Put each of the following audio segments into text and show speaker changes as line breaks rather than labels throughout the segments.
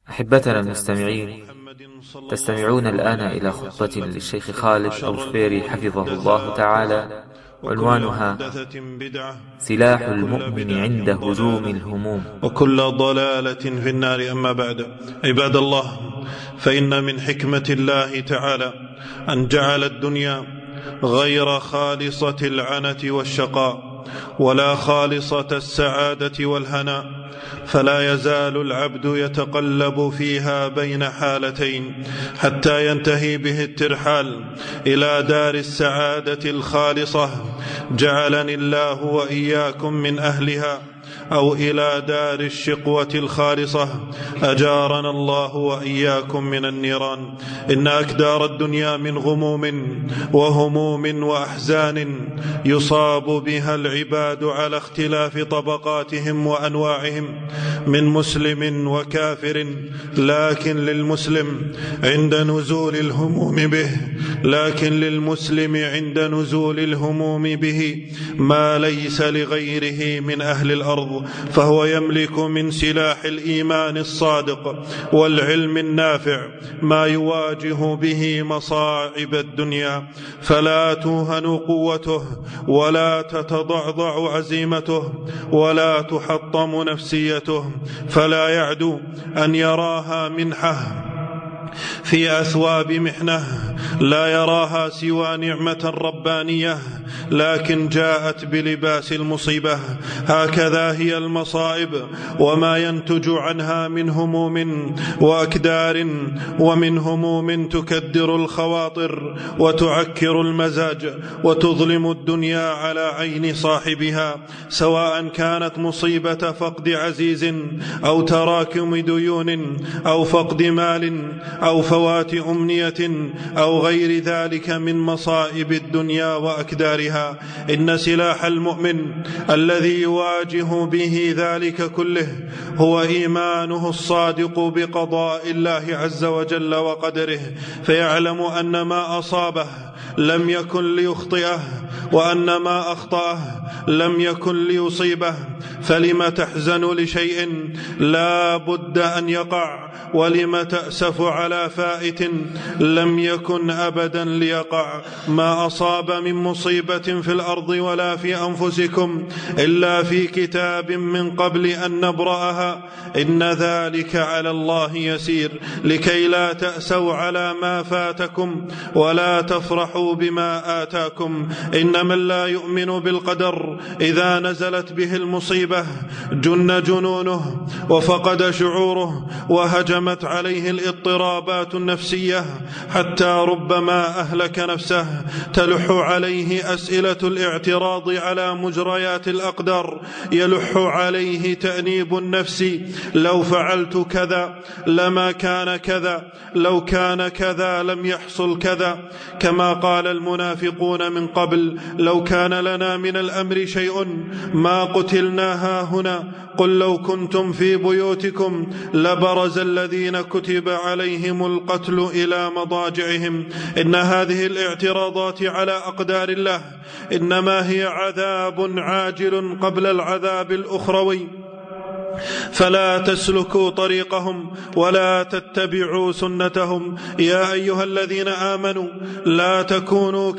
أحبتنا المستمعين، تستمعون الآن إلى خطبة للشيخ خالد أوشبيري حفظه الله تعالى، عنوانها سلاح المؤمن عند هجوم الهموم،
وكل ضلالة في النار. أما بعد، عباد الله، فإن من حكمة الله تعالى أن جعل الدنيا غير خالصة العنة والشقاء ولا خالصة السعادة والهناء، فلا يزال العبد يتقلب فيها بين حالتين حتى ينتهي به الترحال إلى دار السعادة الخالصة، جعلني الله وإياكم من أهلها، أو إلى دار الشقوة الخالصة، أجارنا الله وإياكم من النيران. إن أكدار الدنيا من غموم وهموم وأحزان يصاب بها العباد على اختلاف طبقاتهم وأنواعهم من مسلم وكافر، لكن للمسلم عند نزول الهموم به ما ليس لغيره من أهل الأرض، فهو يملك من سلاح الإيمان الصادق والعلم النافع ما يواجه به مصاعب الدنيا، فلا توهن قوته ولا تتضعضع عزيمته ولا تحطم نفسيته، فلا يعدو أن يراها منحة في أثواب محنة لا يراها سوى نعمة ربانية، لكن جاءت بلباس المصيبة. هكذا هي المصائب وما ينتج عنها من هموم وأكدار، ومن هموم تكدر الخواطر وتعكر المزاج وتظلم الدنيا على عين صاحبها، سواء كانت مصيبة فقد عزيز أو تراكم ديون أو فقد مال أو فوات أمنية أو غير ذلك من مصائب الدنيا وأكدارها. إن سلاح المؤمن الذي يواجه به ذلك كله هو إيمانه الصادق بقضاء الله عز وجل وقدره، فيعلم أن ما أصابه لم يكن ليخطئه، وأن ما أخطأه لم يكن ليصيبه، فلم تحزن لشيء لا بد أن يقع، ولم تأسف على فائت لم يكن أبدا ليقع. ما أصاب من مصيبة في الأرض ولا في أنفسكم إلا في كتاب من قبل أن نبرأها، إن ذلك على الله يسير، لكي لا تأسوا على ما فاتكم ولا تفرحوا بما آتاكم. إن من لا يؤمن بالقدر إذا نزلت به المصيبة جن جنونه وفقد شعوره وهجمت عليه الاضطرابات النفسية، حتى ربما أهلك نفسه. تلح عليه أسئلة الاعتراض على مجريات الأقدار، يلح عليه تأنيب النفس: لو فعلت كذا لما كان كذا، لو كان كذا لم يحصل كذا، كما قال المنافقون من قبل: لو كان لنا من الأمر شيء ما قتلنا هاهنا، قل لو كنتم في بيوتكم لبرز الذين كتب عليهم القتل إلى مضاجعهم. إن هذه الاعتراضات على أقدار الله إنما هي عذاب عاجل قبل العذاب الأخروي، فلا تسلكوا طريقهم ولا تتبعوا سنتهم. يا أيها الذين آمنوا لا تكونوا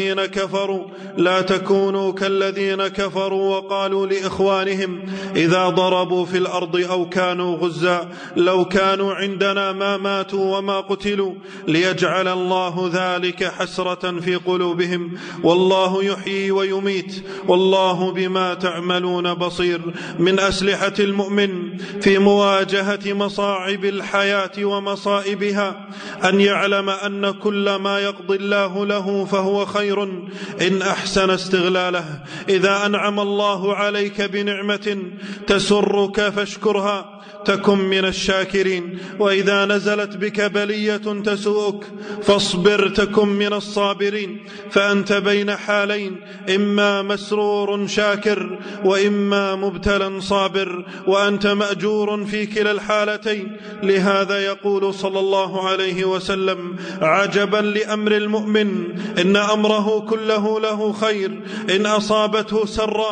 كالذين كفروا وقالوا لإخوانهم إذا ضربوا في الأرض أو كانوا غزا لو كانوا عندنا ما ماتوا وما قتلوا، ليجعل الله ذلك حسرة في قلوبهم، والله يحيي ويميت والله بما تعملون بصير. من أسلحة المؤمن في مواجهة مصاعب الحياة ومصائبها أن يعلم أن كل ما يقضي الله له فهو خير إن أحسن استغلاله. إذا أنعم الله عليك بنعمة تسرك فاشكرها تكن من الشاكرين، وإذا نزلت بك بلية تسوءك فاصبر تكن من الصابرين. فأنت بين حالين: إما مسرور شاكر وإما مبتلى صابر، وأنت مأجور في كلا الحالتين. لهذا يقول صلى الله عليه وسلم: عجبا لأمر المؤمن إن أمره كله له خير، إن أصابته سراء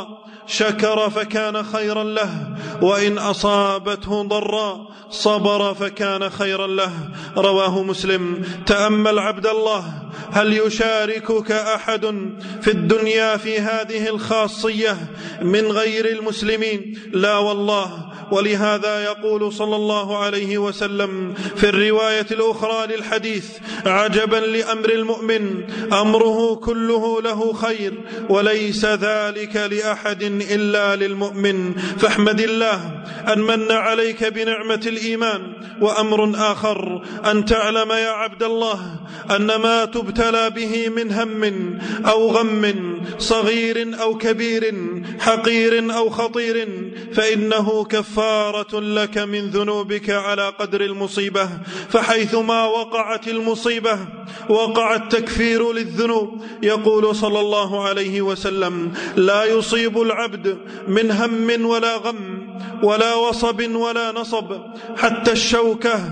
شكر فكان خيرا له، وإن أصابته ضراء صبر فكان خيرا له. رواه مسلم. تأمل عبد الله، هل يشاركك أحد في الدنيا في هذه الخاصية من غير المسلمين؟ لا والله. ولهذا يقول صلى الله عليه وسلم في الرواية الأخرى للحديث: عجبا لأمر المؤمن، أمره كله له خير، وليس ذلك لأحد إلا للمؤمن. فاحمد الله أن من عليك بنعمة الإيمان. وأمر آخر أن تعلم يا عبد الله أن ما تبتلى به من هم أو غم صغير أو كبير، حقير أو خطير، فإنه كفارة لك من ذنوبك على قدر المصيبة. فحيثما وقعت المصيبة وقع التكفير للذنوب. يقول صلى الله عليه وسلم: لا يصيب العبد من هم ولا غم ولا وصب ولا نصب حتى الشوكة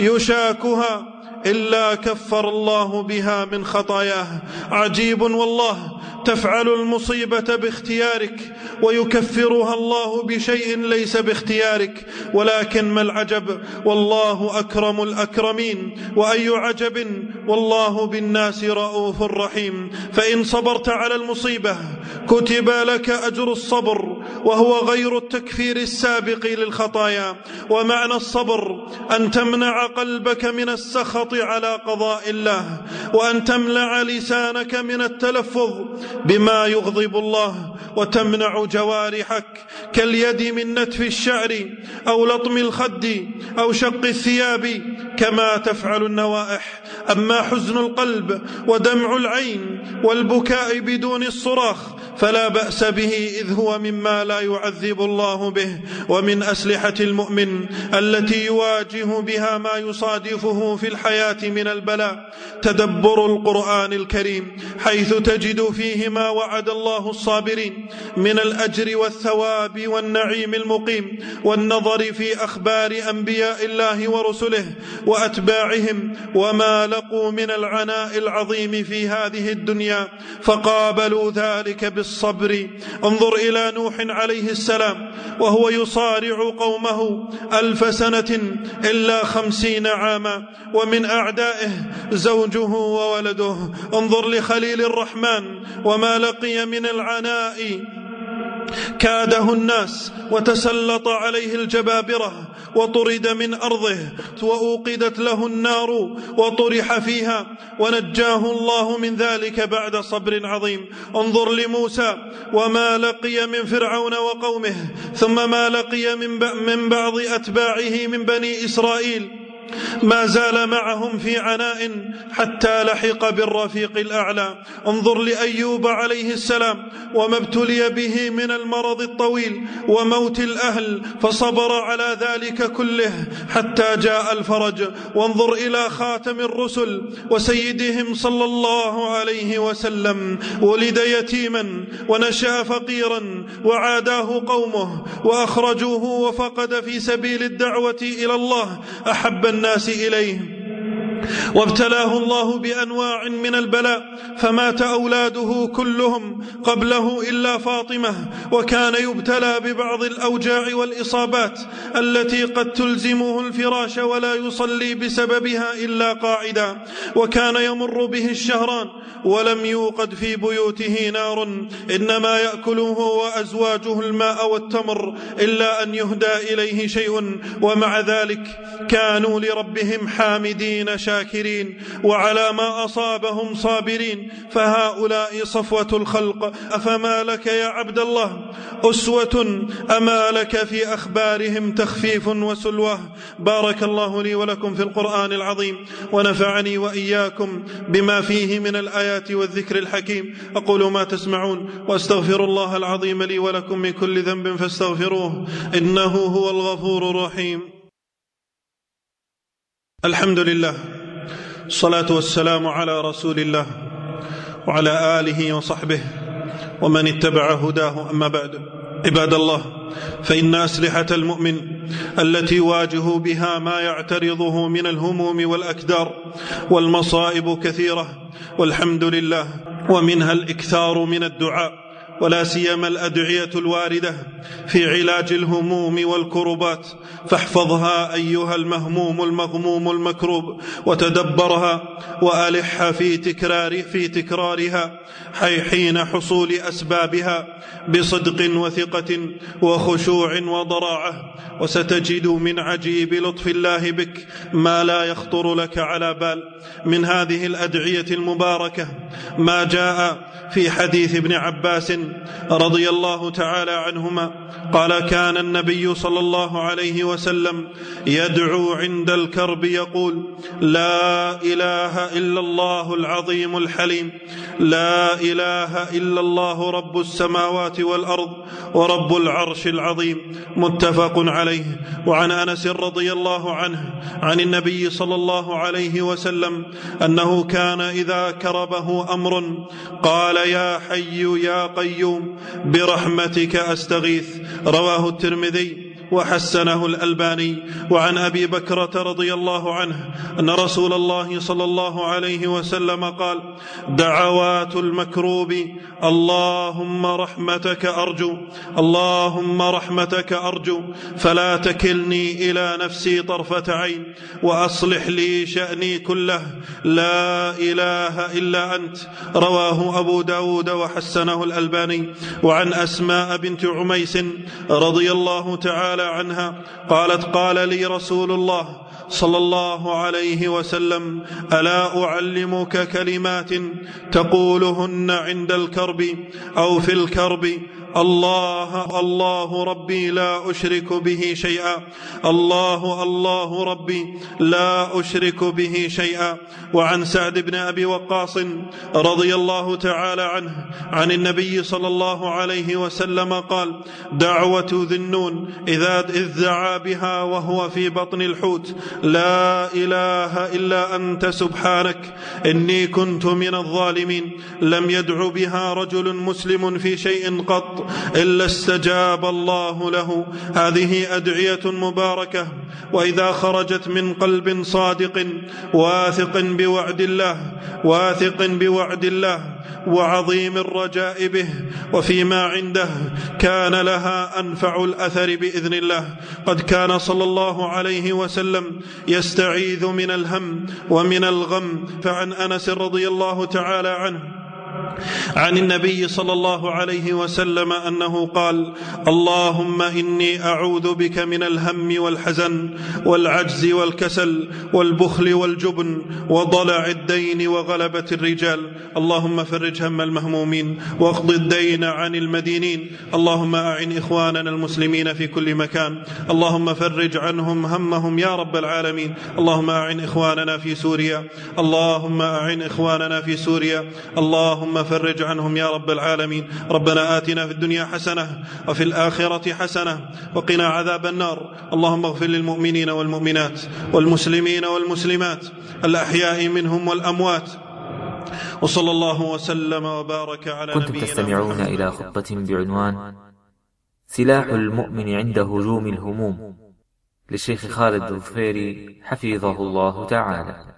يشاكها إلا كفر الله بها من خطاياه. عجيب والله، تفعل المصيبة باختيارك ويكفرها الله بشيء ليس باختيارك. ولكن ما العجب، والله أكرم الأكرمين، وأي عجب والله بالناس رؤوف رحيم. فإن صبرت على المصيبة كتب لك أجر الصبر، وهو غير التكفير السابق للخطايا. ومعنى الصبر أن تمنع قلبك من السخط على قضاء الله، وأن تمنع لسانك من التلفظ بما يغضب الله، وتمنع جوارحك كاليد من نتف الشعر أو لطم الخد أو شق الثياب كما تفعل النوائح. أما حزن القلب ودمع العين والبكاء بدون الصراخ فلا بأس به، إذ هو مما لا يعذب الله به. ومن أسلحة المؤمن التي يواجه بها ما يصادفه في الحياة من البلاء تدبر القرآن الكريم، حيث تجد فيه ما وعد الله الصابرين من الأجر والثواب والنعيم المقيم، والنظر في أخبار أنبياء الله ورسله وأتباعهم وما لقوا من العناء العظيم في هذه الدنيا فقابلوا ذلك بالصبر. انظر إلى نوح عليه السلام وهو يصارع قومه 1000 سنة إلا 50 عاما، ومن أعدائه زوجه وولده. انظر لخليل الرحمن وما لقي من العناء، كاده الناس وتسلط عليه الجبابرة وطرد من أرضه، وأوقدت له النار وطرح فيها، ونجاه الله من ذلك بعد صبر عظيم. انظر لموسى وما لقي من فرعون وقومه، ثم ما لقي من بعض أتباعه من بني إسرائيل، ما زال معهم في عناء حتى لحق بالرفيق الأعلى. انظر لأيوب عليه السلام وما ابتلي به من المرض الطويل وموت الأهل، فصبر على ذلك كله حتى جاء الفرج. وانظر إلى خاتم الرسل وسيدهم صلى الله عليه وسلم، ولد يتيما ونشأ فقيرا وعاداه قومه وأخرجوه، وفقد في سبيل الدعوة إلى الله أحب الناس إليه، وابتلاه الله بأنواع من البلاء، فمات أولاده كلهم قبله إلا فاطمة، وكان يبتلى ببعض الأوجاع والإصابات التي قد تلزمه الفراش ولا يصلي بسببها إلا قاعدا، وكان يمر به الشهران ولم يوقد في بيوته نار، إنما يأكله وأزواجه الماء والتمر إلا أن يهدى إليه شيء، ومع ذلك كانوا لربهم حامدين شاكرين وعلى ما أصابهم صابرين، فهؤلاء صفوة الخلق. أفما لك يا عبد الله أسوة أما لك في أخبارهم تخفيف وسلوة. بارك الله لي ولكم في القرآن العظيم، ونفعني وإياكم بما فيه من الآيات والذكر الحكيم. أقول ما تسمعون وأستغفر الله العظيم لي ولكم من كل ذنب فاستغفروه إنه هو الغفور الرحيم. الحمد لله، الصلاة والسلام على رسول الله وعلى آله وصحبه ومن اتبع هداه، أما بعد. عباد الله، فإن أسلحة المؤمن التي يواجه بها ما يعترضه من الهموم والأكدار والمصائب كثيرة والحمد لله، ومنها الإكثار من الدعاء ولا سيما الأدعية الواردة في علاج الهموم والكربات، فاحفظها أيها المهموم المغموم المكروب، وتدبرها وألح في تكرارها حين حصول أسبابها بصدق وثقة وخشوع وضراعة، وستجد من عجيب لطف الله بك ما لا يخطر لك على بال. من هذه الأدعية المباركة ما جاء في حديث ابن عباس رضي الله تعالى عنهما قال: كان النبي صلى الله عليه وسلم يدعو عند الكرب يقول: لا إله إلا الله العظيم الحليم، لا إله إلا الله رب السماوات والأرض ورب العرش العظيم. متفق عليه. وعن أنس رضي الله عنه عن النبي صلى الله عليه وسلم أنه كان إذا كربه أمر قال: يا حي يا قيوم برحمتك أستغيث. رواه الترمذي وحسنه الألباني. وعن أبي بكرة رضي الله عنه أن رسول الله صلى الله عليه وسلم قال: دعوات المكروب اللهم رحمتك أرجو، اللهم رحمتك أرجو، فلا تكلني إلى نفسي طرفة عين، وأصلح لي شأني كله، لا إله إلا أنت. رواه أبو داود وحسنه الألباني. وعن أسماء بنت عميس رضي الله تعالى عنها قالت: قال لي رسول الله صلى الله عليه وسلم: ألا أعلمك كلمات تقولهن عند الكرب أو في الكرب؟ الله الله ربي لا أشرك به شيئا، الله الله ربي لا أشرك به شيئا. وعن سعد بن أبي وقاص رضي الله تعالى عنه عن النبي صلى الله عليه وسلم قال: دعوة ذي النون إذ دعا بها وهو في بطن الحوت: لا إله إلا أنت سبحانك إني كنت من الظالمين. لم يدع بها رجل مسلم في شيء قط إلا استجاب الله له. هذه أدعية مباركة، وإذا خرجت من قلب صادق واثق بوعد الله وعظيم الرجاء به وفيما عنده، كان لها أنفع الأثر بإذن الله. قد كان صلى الله عليه وسلم يستعيذ من الهم ومن الغم. فعن أنس رضي الله تعالى عنه عن النبي صلى الله عليه وسلم أنه قال: اللهم إني أعوذ بك من الهم والحزن والعجز والكسل والبخل والجبن وضلع الدين وغلبة الرجال. اللهم فرج هم المهمومين واقض الدين عن المدينين. اللهم أعن إخواننا المسلمين في كل مكان، اللهم فرج عنهم همهم يا رب العالمين. اللهم أعن إخواننا في سوريا، اللهم أعن إخواننا في سوريا، اللهم فرج عنهم يا رب العالمين. ربنا آتنا في الدنيا حسنة وفي الآخرة حسنة وقنا عذاب النار. اللهم اغفر للمؤمنين والمؤمنات والمسلمين والمسلمات الأحياء منهم والأموات، وصلى الله وسلم وبارك على نبينا
كنتم تستمعون إلى خطبة بعنوان سلاح المؤمن عند هجوم الهموم للشيخ خالد الظفيري حفظه الله تعالى.